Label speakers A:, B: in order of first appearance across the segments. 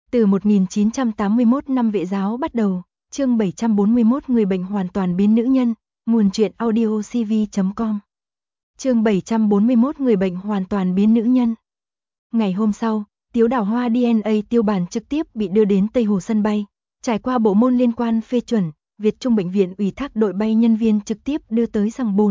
A: Từ 1981 năm Vệ giáo bắt đầu, chương 741 người bệnh hoàn toàn biến nữ nhân, nguồn truyện audio cv.com. Chương 741 người bệnh hoàn toàn biến nữ nhân. Ngày hôm sau, Tiếu Đào Hoa DNA tiêu bản trực tiếp bị đưa đến Tây Hồ sân bay, trải qua bộ môn liên quan phê chuẩn, Việt Trung bệnh viện ủy thác đội bay nhân viên trực tiếp đưa tới Giang Bồn.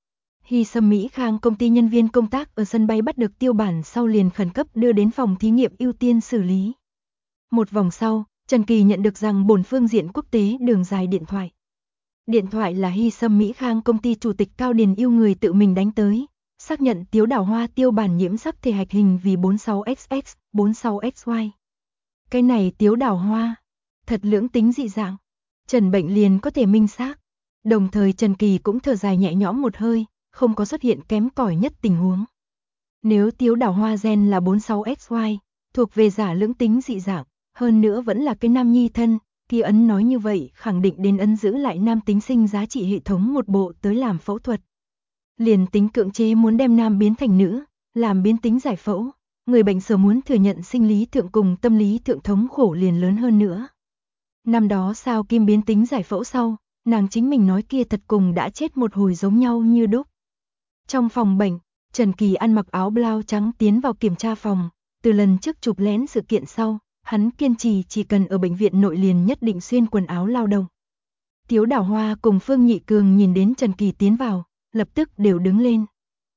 A: Hy Sâm Mỹ Khang công ty nhân viên công tác ở sân bay bắt được tiêu bản sau liền khẩn cấp đưa đến phòng thí nghiệm ưu tiên xử lý. Một vòng sau, Trần Kỳ nhận được rằng Bồn phương diện quốc tế đường dài điện thoại. Điện thoại là Hy Sâm Mỹ Khang công ty chủ tịch Cao Điền Yêu người tự mình đánh tới, xác nhận Tiếu Đào Hoa tiêu bản nhiễm sắc thể hạch hình vì 46XX, 46XY. Cái này Tiếu Đào Hoa, thật lưỡng tính dị dạng, trần bệnh liền có thể minh xác. Đồng thời Trần Kỳ cũng thở dài nhẹ nhõm một hơi, không có xuất hiện kém cỏi nhất tình huống. Nếu Tiếu Đào Hoa gen là 46XY, thuộc về giả lưỡng tính dị dạng, hơn nữa vẫn là cái nam nhi thân, kia ấn nói như vậy khẳng định đến ấn giữ lại nam tính sinh giá trị hệ thống một bộ tới làm phẫu thuật. Liền tính cưỡng chế muốn đem nam biến thành nữ, làm biến tính giải phẫu, người bệnh sở muốn thừa nhận sinh lý thượng cùng tâm lý thượng thống khổ liền lớn hơn nữa. Năm đó sao Kim biến tính giải phẫu sau, nàng chính mình nói kia thật cùng đã chết một hồi giống nhau như đúc. Trong phòng bệnh, Trần Kỳ ăn mặc áo blau trắng tiến vào kiểm tra phòng, từ lần trước chụp lén sự kiện sau, hắn kiên trì chỉ cần ở bệnh viện nội liền nhất định xuyên quần áo lao động. Tiếu Đào Hoa cùng Phương Nhị Cường nhìn đến Trần Kỳ tiến vào, lập tức đều đứng lên.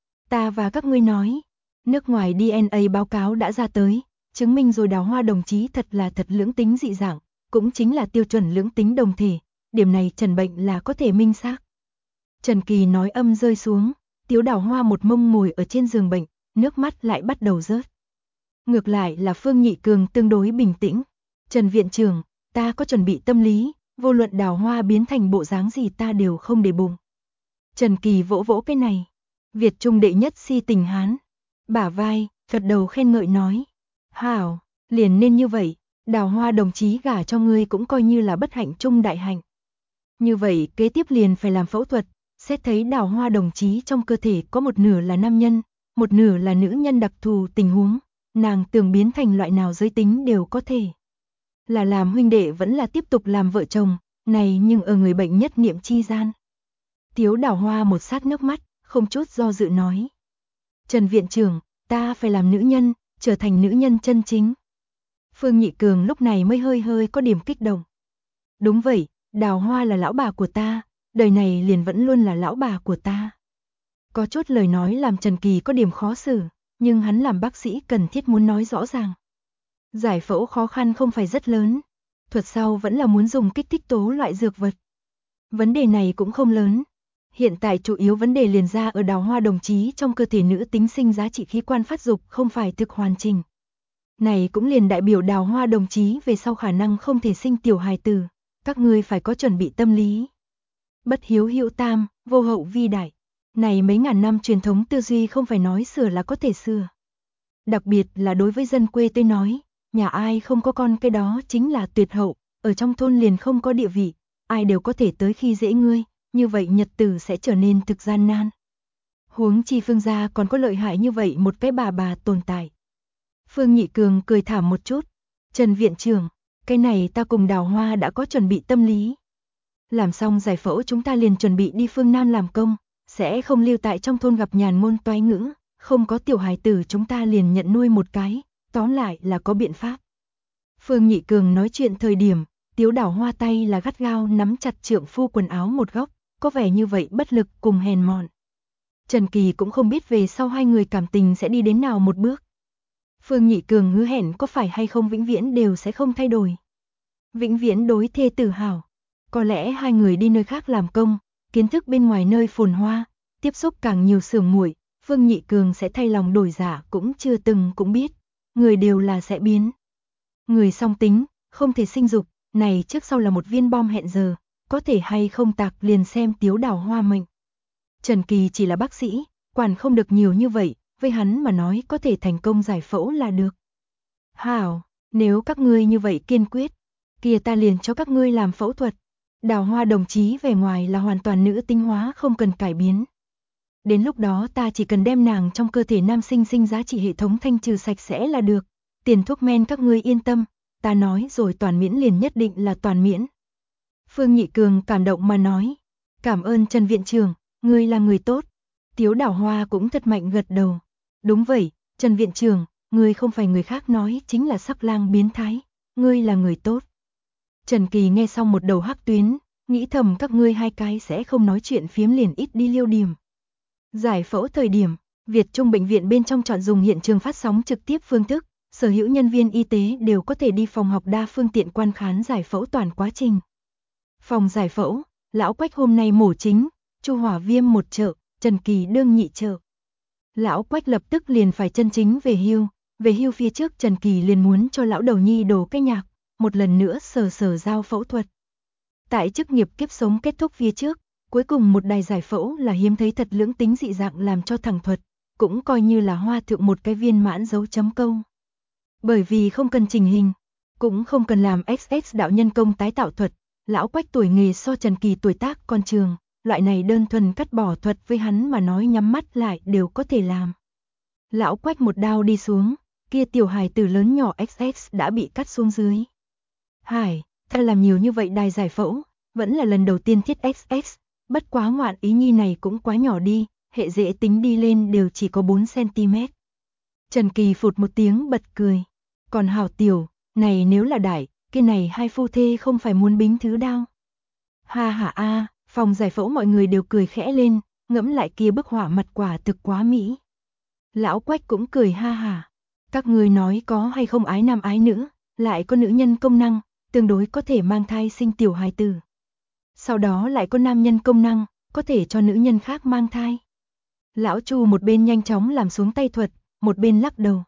A: Ta và các ngươi nói, nước ngoài DNA báo cáo đã ra tới, chứng minh rồi Đào Hoa đồng chí thật là thật lưỡng tính dị dạng, cũng chính là tiêu chuẩn lưỡng tính đồng thể, điểm này trần bệnh là có thể minh xác. Trần Kỳ nói âm rơi xuống, Tiếu Đào Hoa một mông ngồi ở trên giường bệnh, nước mắt lại bắt đầu rớt. Ngược lại là Phương Nhị Cường tương đối bình tĩnh. Trần viện trưởng, ta có chuẩn bị tâm lý, vô luận Đào Hoa biến thành bộ dáng gì ta đều không để bụng. Trần Kỳ vỗ vỗ cái này. Việt Trung đệ nhất si tình Hán. Bả vai, gật đầu khen ngợi nói. Hảo, liền nên như vậy, Đào Hoa đồng chí gả cho ngươi cũng coi như là bất hạnh trung đại hạnh. Như vậy kế tiếp liền phải làm phẫu thuật, xét thấy Đào Hoa đồng chí trong cơ thể có một nửa là nam nhân, một nửa là nữ nhân đặc thù tình huống. Nàng tưởng biến thành loại nào giới tính đều có thể. Là làm huynh đệ vẫn là tiếp tục làm vợ chồng, này nhưng ở người bệnh nhất niệm chi gian. Tiếu Đào Hoa một sát nước mắt, không chút do dự nói. Trần viện trưởng, ta phải làm nữ nhân, trở thành nữ nhân chân chính. Phương Nhị Cường lúc này mới hơi có điểm kích động. Đúng vậy, Đào Hoa là lão bà của ta, đời này liền vẫn luôn là lão bà của ta. Có chút lời nói làm Trần Kỳ có điểm khó xử. Nhưng hắn làm bác sĩ cần thiết muốn nói rõ ràng. Giải phẫu khó khăn không phải rất lớn. Thuật sau vẫn là muốn dùng kích thích tố loại dược vật. Vấn đề này cũng không lớn. Hiện tại chủ yếu vấn đề liền ra ở Đào Hoa đồng chí trong cơ thể nữ tính sinh giá trị khí quan phát dục không phải thực hoàn chỉnh. Này cũng liền đại biểu Đào Hoa đồng chí về sau khả năng không thể sinh tiểu hài tử. Các ngươi phải có chuẩn bị tâm lý. Bất hiếu hữu tam, vô hậu vi đại. Này mấy ngàn năm truyền thống tư duy không phải nói sửa là có thể sửa. Đặc biệt là đối với dân quê tôi nói, nhà ai không có con cái đó chính là tuyệt hậu, ở trong thôn liền không có địa vị, ai đều có thể tới khi dễ ngươi, như vậy nhật tử sẽ trở nên thực gian nan. Huống chi Phương gia còn có lợi hại như vậy một cái bà tồn tại. Phương Nhị Cường cười thảm một chút, Trần viện trưởng, cái này ta cùng Đào Hoa đã có chuẩn bị tâm lý. Làm xong giải phẫu chúng ta liền chuẩn bị đi phương Nam làm công. Sẽ không lưu tại trong thôn gặp nhàn ngôn toái ngữ, không có tiểu hài tử chúng ta liền nhận nuôi một cái, tóm lại là có biện pháp. Phương Nhị Cường nói chuyện thời điểm, Tiếu Đào Hoa tay là gắt gao nắm chặt trượng phu quần áo một góc, có vẻ như vậy bất lực cùng hèn mọn. Trần Kỳ cũng không biết về sau hai người cảm tình sẽ đi đến nào một bước. Phương Nhị Cường hứa hẹn có phải hay không vĩnh viễn đều sẽ không thay đổi. Vĩnh viễn đối thê tử hảo, có lẽ hai người đi nơi khác làm công. Kiến thức bên ngoài nơi phồn hoa, tiếp xúc càng nhiều sưởng muội, Phương Nhị Cường sẽ thay lòng đổi dạ cũng chưa từng cũng biết, người đều là sẽ biến. Người song tính, không thể sinh dục, này trước sau là một viên bom hẹn giờ, có thể hay không tạc liền xem Tiếu Đào Hoa mệnh. Trần Kỳ chỉ là bác sĩ, quản không được nhiều như vậy, với hắn mà nói có thể thành công giải phẫu là được. Hảo, nếu các ngươi như vậy kiên quyết, kia ta liền cho các ngươi làm phẫu thuật. Đào Hoa đồng chí vẻ ngoài là hoàn toàn nữ tính hóa không cần cải biến. Đến lúc đó ta chỉ cần đem nàng trong cơ thể nam sinh sinh giá trị hệ thống thanh trừ sạch sẽ là được. Tiền thuốc men các ngươi yên tâm, ta nói rồi toàn miễn liền nhất định là toàn miễn. Phương Nhị Cường cảm động mà nói, cảm ơn Trần viện trưởng, ngươi là người tốt. Tiếu Đào Hoa cũng thật mạnh gật đầu. Đúng vậy, Trần viện trưởng, ngươi không phải người khác nói chính là sắc lang biến thái, ngươi là người tốt. Trần Kỳ nghe xong một đầu hắc tuyến, nghĩ thầm các ngươi hai cái sẽ không nói chuyện phiếm liền ít đi liêu điểm. Giải phẫu thời điểm, Việt Trung bệnh viện bên trong chọn dùng hiện trường phát sóng trực tiếp phương thức, sở hữu nhân viên y tế đều có thể đi phòng học đa phương tiện quan khán giải phẫu toàn quá trình. Phòng giải phẫu, Lão Quách hôm nay mổ chính, Chu Hỏa Viêm một trợ, Trần Kỳ đương nhị trợ. Lão Quách lập tức liền phải chân chính về hưu phía trước Trần Kỳ liền muốn cho lão đầu nhi đồ cái nhạc, một lần nữa sờ dao phẫu thuật. Tại chức nghiệp kiếp sống kết thúc phía trước, cuối cùng một đài giải phẫu là hiếm thấy thật lưỡng tính dị dạng làm cho thẳng thuật, cũng coi như là hoa thượng một cái viên mãn dấu chấm câu. Bởi vì không cần chỉnh hình, cũng không cần làm XX đạo nhân công tái tạo thuật, Lão Quách tuổi nghề so Trần Kỳ tuổi tác còn trường, loại này đơn thuần cắt bỏ thuật với hắn mà nói nhắm mắt lại đều có thể làm. Lão Quách một đao đi xuống, kia tiểu hài từ lớn nhỏ XX đã bị cắt xuống dưới. Hải, ta làm nhiều như vậy đài giải phẫu, vẫn là lần đầu tiên thiết XX, bất quá ngoạn ý nhi này cũng quá nhỏ đi, hệ dễ tính đi lên đều chỉ có 4cm. Trần Kỳ phụt một tiếng bật cười. Còn hảo tiểu, này nếu là đại, cái này hai phu thê không phải muốn bính thứ đao. Ha ha a, phòng giải phẫu mọi người đều cười khẽ lên, ngẫm lại kia bức họa mặt quả thực quá mỹ. Lão Quách cũng cười ha ha. Các người nói có hay không ái nam ái nữ, lại có nữ nhân công năng, tương đối có thể mang thai sinh tiểu hài tử. Sau đó lại có nam nhân công năng, có thể cho nữ nhân khác mang thai. Lão Chu một bên nhanh chóng làm xuống tay thuật, một bên lắc đầu.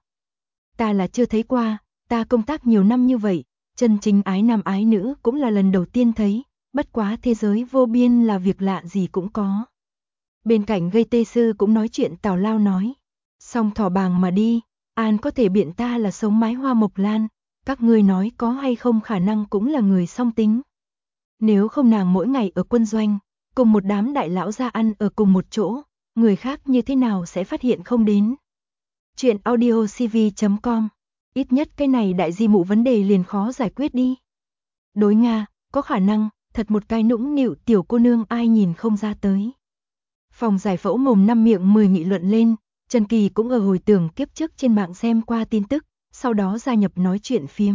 A: Ta là chưa thấy qua, ta công tác nhiều năm như vậy, chân chính ái nam ái nữ cũng là lần đầu tiên thấy, bất quá thế giới vô biên là việc lạ gì cũng có. Bên cạnh gây tê sư cũng nói chuyện tào lao nói. Xong thỏ bàng mà đi, an có thể biện ta là sống mái hoa mộc lan, các ngươi nói có hay không khả năng cũng là người song tính. Nếu không nàng mỗi ngày ở quân doanh, cùng một đám đại lão ra ăn ở cùng một chỗ, người khác như thế nào sẽ phát hiện không đến. Chuyện audiocv.com, ít nhất cái này đại di mụ vấn đề liền khó giải quyết đi. Đối Nga, có khả năng, thật một cái nũng nịu tiểu cô nương ai nhìn không ra tới. Phòng giải phẫu mồm năm miệng 10 nghị luận lên, Trần Kỳ cũng ở hồi tưởng kiếp trước trên mạng xem qua tin tức, sau đó gia nhập nói chuyện phiếm.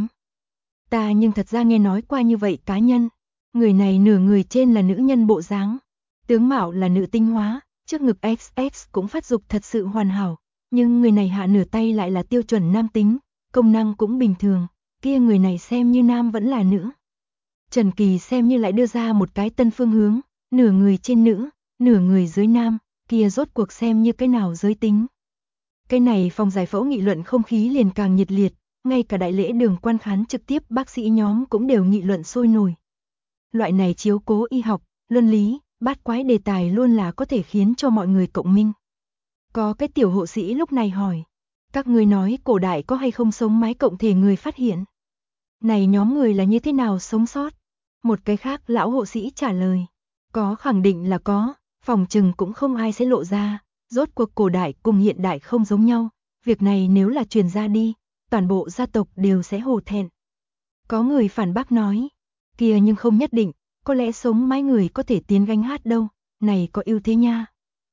A: Ta nhưng thật ra nghe nói qua như vậy cá nhân, người này nửa người trên là nữ nhân bộ dáng, tướng mạo là nữ tinh hóa, trước ngực XX cũng phát dục thật sự hoàn hảo, nhưng người này hạ nửa tay lại là tiêu chuẩn nam tính, công năng cũng bình thường, kia người này xem như nam vẫn là nữ. Trần Kỳ xem như lại đưa ra một cái tân phương hướng, nửa người trên nữ, nửa người dưới nam, kia rốt cuộc xem như cái nào giới tính. Cái này phòng giải phẫu nghị luận không khí liền càng nhiệt liệt, ngay cả đại lễ đường quan khán trực tiếp bác sĩ nhóm cũng đều nghị luận sôi nổi. Loại này chiếu cố y học, luân lý, bát quái đề tài luôn là có thể khiến cho mọi người cộng minh. Có cái tiểu hộ sĩ lúc này hỏi, các ngươi nói cổ đại có hay không sống mái cộng thể người phát hiện? Này nhóm người là như thế nào sống sót? Một cái khác lão hộ sĩ trả lời, có khẳng định là có, phòng chừng cũng không ai sẽ lộ ra, rốt cuộc cổ đại cùng hiện đại không giống nhau, việc này nếu là truyền ra đi, toàn bộ gia tộc đều sẽ hổ thẹn. Có người phản bác nói, kia nhưng không nhất định, có lẽ sống mái người có thể tiến gánh hát đâu, này có ưu thế nha.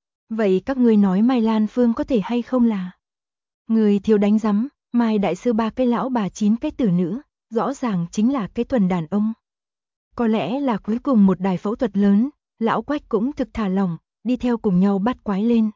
A: Vậy các ngươi nói Mai Lan Phương có thể hay không là? Người thiếu đánh rắm, Mai đại sư 3 cái lão bà 9 cái tử nữ, rõ ràng chính là cái tuần đàn ông. Có lẽ là cuối cùng một đài phẫu thuật lớn, lão Quách cũng thực thả lỏng, đi theo cùng nhau bắt quái lên.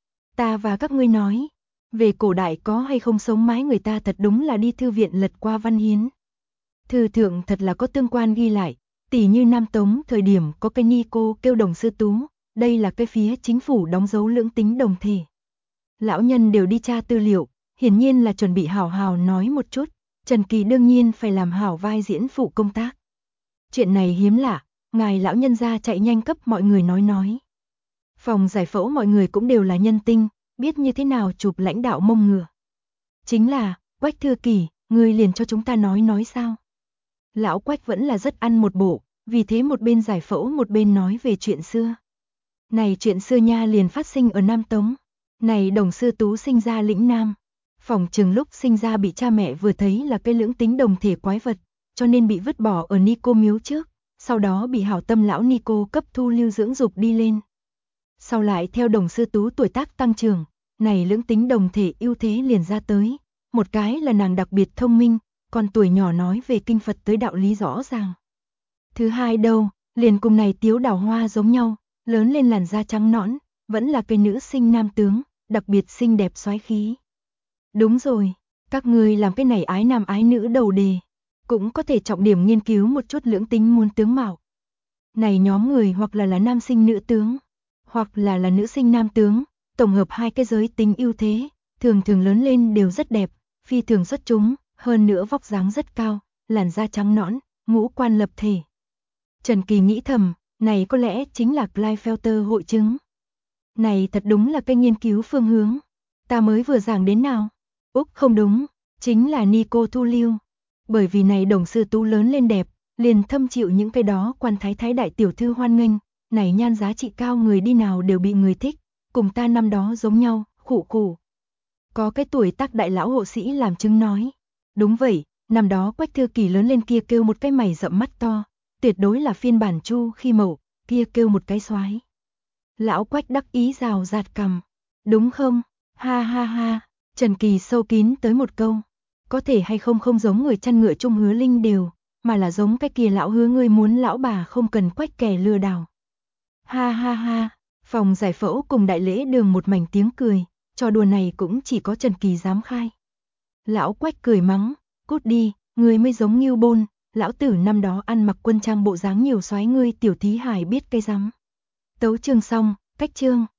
A: Ta và các ngươi nói, về cổ đại có hay không sống mái người ta thật đúng là đi thư viện lật qua văn hiến. Thư thượng thật là có tương quan ghi lại, tỉ như Nam Tống thời điểm có cái ni cô kêu Đồng Sư Tú, đây là cái phía chính phủ đóng dấu lưỡng tính đồng thể. Lão nhân đều đi tra tư liệu, hiển nhiên là chuẩn bị hảo hảo nói một chút, Trần Kỳ đương nhiên phải làm hảo vai diễn phụ công tác. Chuyện này hiếm lạ, ngài lão nhân gia chạy nhanh cấp mọi người nói. Phòng giải phẫu mọi người cũng đều là nhân tinh, biết như thế nào chụp lãnh đạo mông ngựa. Chính là, Quách Thư Kỳ, ngươi liền cho chúng ta nói sao? Lão Quách vẫn là rất ăn một bộ, vì thế một bên giải phẫu một bên nói về chuyện xưa. Này chuyện xưa nha liền phát sinh ở Nam Tống. Này Đồng Sư Tú sinh ra lĩnh Nam. Phỏng chừng lúc sinh ra bị cha mẹ vừa thấy là cái lưỡng tính đồng thể quái vật, cho nên bị vứt bỏ ở Nico miếu trước, sau đó bị hảo tâm lão Nico cấp thu lưu dưỡng dục đi lên. Sau lại theo Đồng Sư Tú tuổi tác tăng trưởng, này lưỡng tính đồng thể ưu thế liền ra tới, một cái là nàng đặc biệt thông minh, còn tuổi nhỏ nói về kinh Phật tới đạo lý rõ ràng. Thứ hai đâu, liền cùng này Tiếu Đào Hoa giống nhau, lớn lên làn da trắng nõn, vẫn là cái nữ sinh nam tướng, đặc biệt xinh đẹp soái khí. Đúng rồi, các ngươi làm cái này ái nam ái nữ đầu đề, cũng có thể trọng điểm nghiên cứu một chút lưỡng tính muôn tướng mạo. Này nhóm người hoặc là nam sinh nữ tướng, hoặc là nữ sinh nam tướng, tổng hợp hai cái giới tính ưu thế, thường thường lớn lên đều rất đẹp, phi thường xuất chúng, hơn nữa vóc dáng rất cao, làn da trắng nõn, ngũ quan lập thể. Trần Kỳ nghĩ thầm, này có lẽ chính là Klinefelter hội chứng. Này thật đúng là cái nghiên cứu phương hướng. Ta mới vừa giảng đến nào? Úc không đúng, chính là Nico thu lưu. Bởi vì này Đồng Sư Tú lớn lên đẹp, liền thâm chịu những cái đó quan thái thái đại tiểu thư hoan nghênh, này nhan giá trị cao người đi nào đều bị người thích, cùng ta năm đó giống nhau, khụ khụ. Có cái tuổi tác đại lão hộ sĩ làm chứng nói. Đúng vậy, năm đó Quách Thư Kỳ lớn lên kia kêu một cái mày rậm mắt to, tuyệt đối là phiên bản Chu khi mẫu, kia kêu một cái soái. Lão Quách đắc ý rào rạt cằm. Đúng không? Ha ha ha. Trần Kỳ sâu kín tới một câu. Có thể hay không không giống người chăn ngựa chung Hứa Linh đều, mà là giống cái kia lão hứa ngươi muốn lão bà không cần Quách kẻ lừa đảo. Ha ha ha. Phòng giải phẫu cùng đại lễ đường một mảnh tiếng cười, trò đùa này cũng chỉ có Trần Kỳ dám khai. Lão Quách cười mắng, cút đi, ngươi mới giống Ngưu Bôn, lão tử năm đó ăn mặc quân trang bộ dáng nhiều soái ngươi tiểu thí hải biết cái rắm. Tấu chương xong, cách chương.